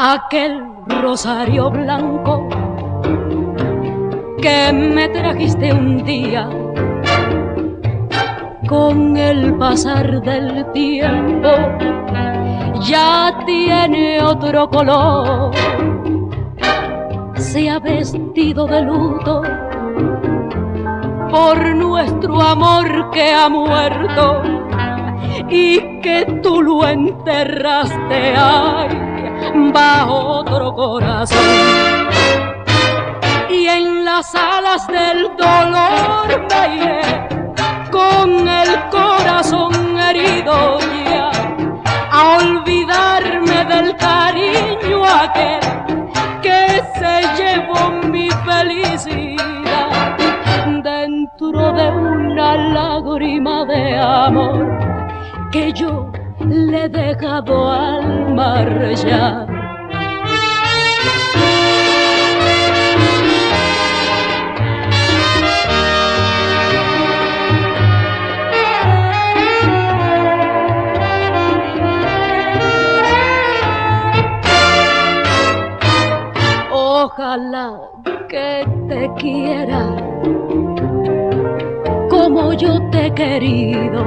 aquel rosario blanco que me trajiste un día. Con el pasar del tiempo ya tiene otro color, se ha vestido de luto por nuestro amor que ha muerto y que tú lo enterraste, ay, bajo otro corazón. Y en las alas del dolor me iré con el corazón herido ya, a olvidarme del cariño aquel que se llevó mi felicidad dentro de una lágrima de amor que yo le he dejado al marchar. Ojalá que te quiera como yo te he querido,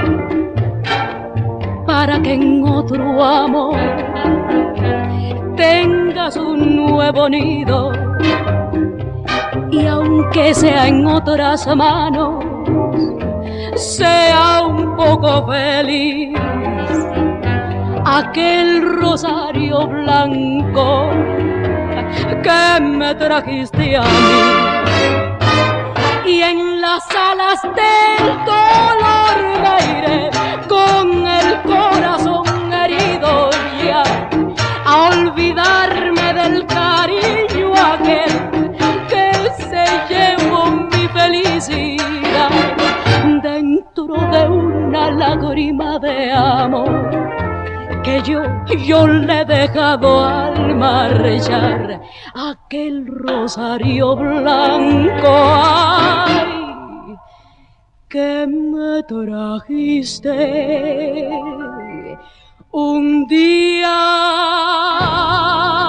para que en otro amor tengas un nuevo nido. Y aunque sea en otras manos, sea un poco feliz. Aquel rosario blanco que me trajiste a mí, y en las alas del dolor me iré con el corazón herido ya, a olvidarme del cariño aquel que se llevó mi felicidad dentro de una lágrima de amor que yo le he dejado al marchar. Aquel rosario blanco, ay, que me trajiste un día.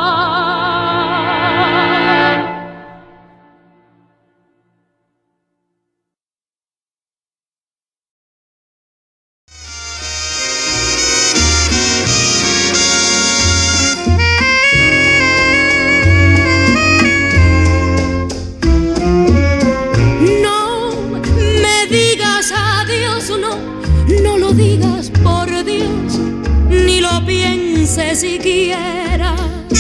No lo digas por Dios, ni lo pienses siquiera.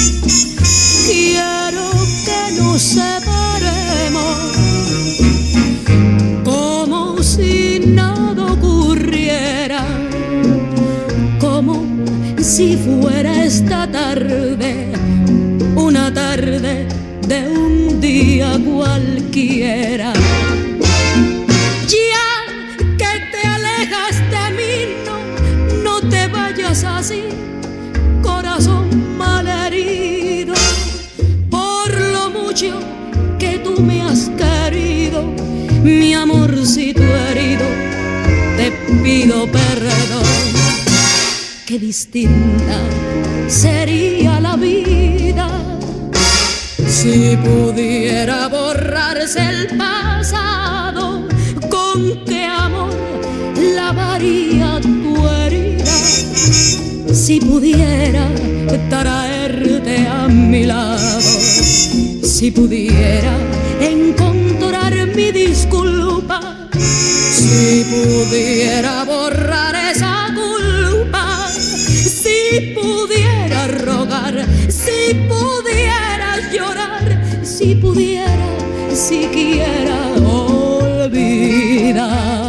Quiero que nos separemos como si nada ocurriera, como si fuera esta tarde, una tarde de un día cualquiera. Así, corazón malherido, por lo mucho que tú me has querido, mi amorcito herido, te pido perdón. Qué distinta sería la vida si pudiera borrarse el pasado. Con qué amor lavaría tu herida si pudiera traerte a mi lado, si pudiera encontrar mi disculpa, si pudiera borrar esa culpa, si pudiera rogar, si pudiera llorar, si pudiera siquiera olvidar.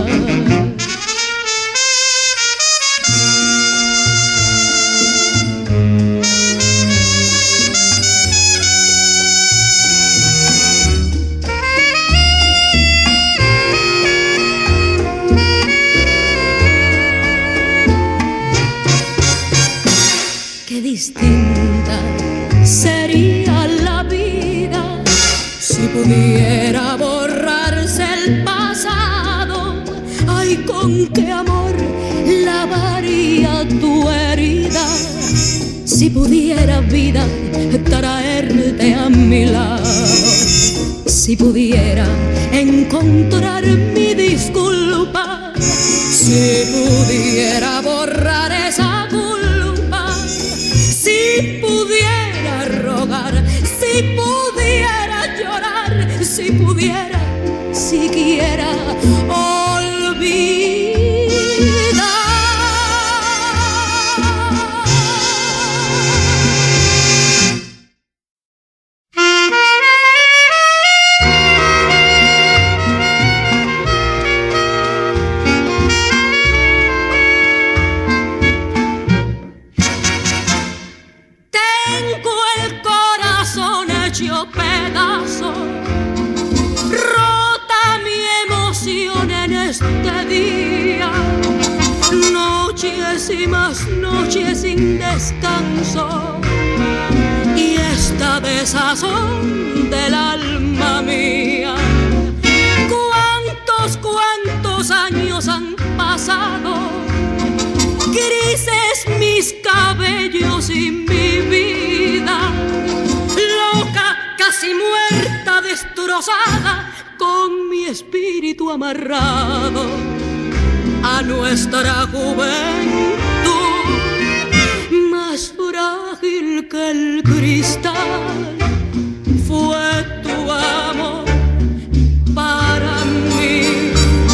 Distinta sería la vida si pudiera borrarse el pasado. Ay, con qué amor lavaría tu herida si Si pudiera, vida, traerte a mi lado, si pudiera encontrar mi disculpa, si pudiera borrar esa culpa, si pudiera rogar, si pudiera llorar, si pudiera siquiera olvidar. Y más noches sin descanso, y esta desazón del alma mía. Cuántos años han pasado, grises mis cabellos y mi vida, loca, casi muerta, destrozada, con mi espíritu amarrado a nuestra juventud, más frágil que el cristal. Fue tu amor para mí,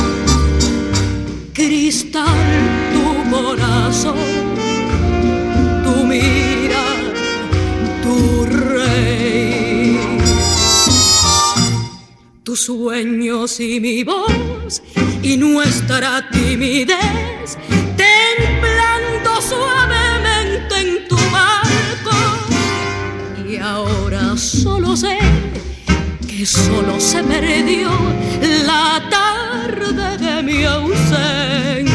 cristal, tu corazón, tu mira, tu rey, tus sueños y mi voz y nuestra timidez, temblando suavemente en tu balcón. Y ahora solo sé que solo se perdió la tarde de mi ausencia.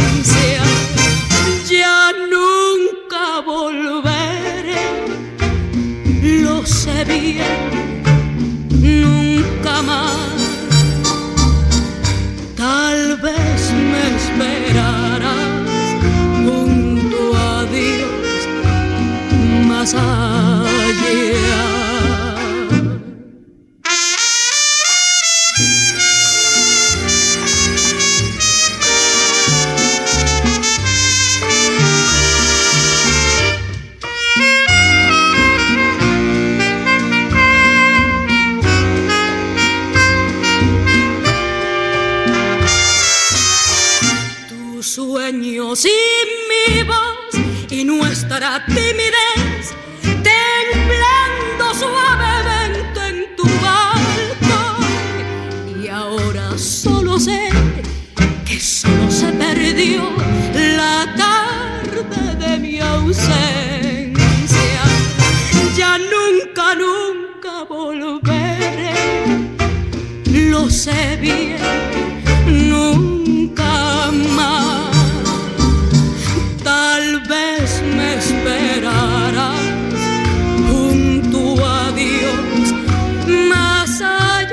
Ya nunca volveré, lo sé bien, nunca más. Tal vez me esperarás junto a Dios más allá. Sueños y mi voz y nuestra timidez, temblando suavemente en tu balcón. Y ahora solo sé que solo se perdió la tarde de mi ausencia. Ya nunca, nunca volveré, lo sé bien, nunca más. Tal vez me esperarás junto a Dios más allá.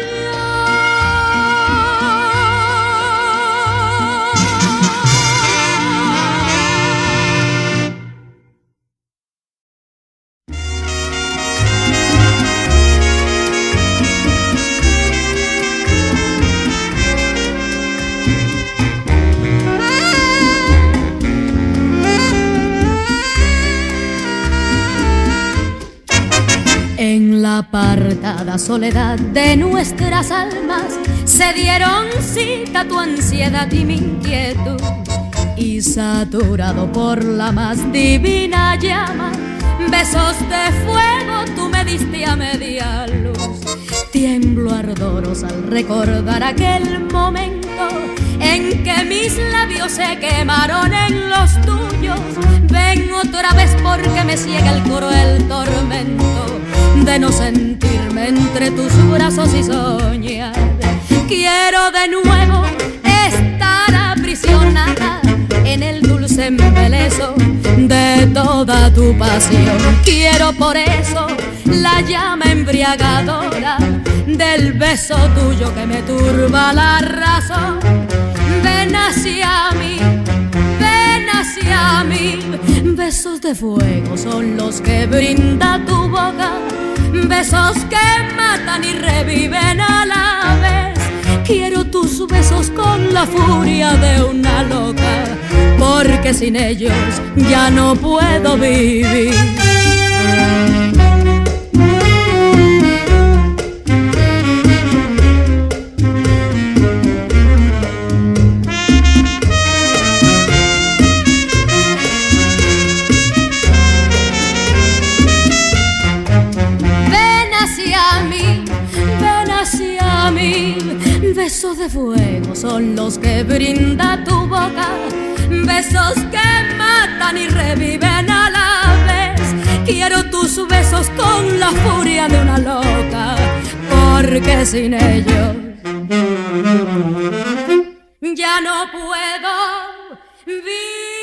En la apartada soledad de nuestras almas se dieron cita tu ansiedad y mi inquietud, y saturado por la más divina llama, besos de fuego tú me diste a media luz. Tiemblo ardorosa al recordar aquel momento en que mis labios se quemaron en los tuyos. Ven otra vez porque me ciega el cruel tormento de no sentirme entre tus brazos y soñar. Quiero de nuevo estar aprisionada en el dulce embeleso de toda tu pasión. Quiero por eso la llama embriagadora del beso tuyo que me turba la razón. Ven hacia mí, beso Besos de fuego son los que brinda tu boca, besos que matan y reviven a la vez. Quiero tus besos con la furia de una loca, porque sin ellos ya no puedo vivir. Besos de fuego son los que brinda tu boca, besos que matan y reviven a la vez. Quiero tus besos con la furia de una loca, porque sin ellos ya no puedo vivir.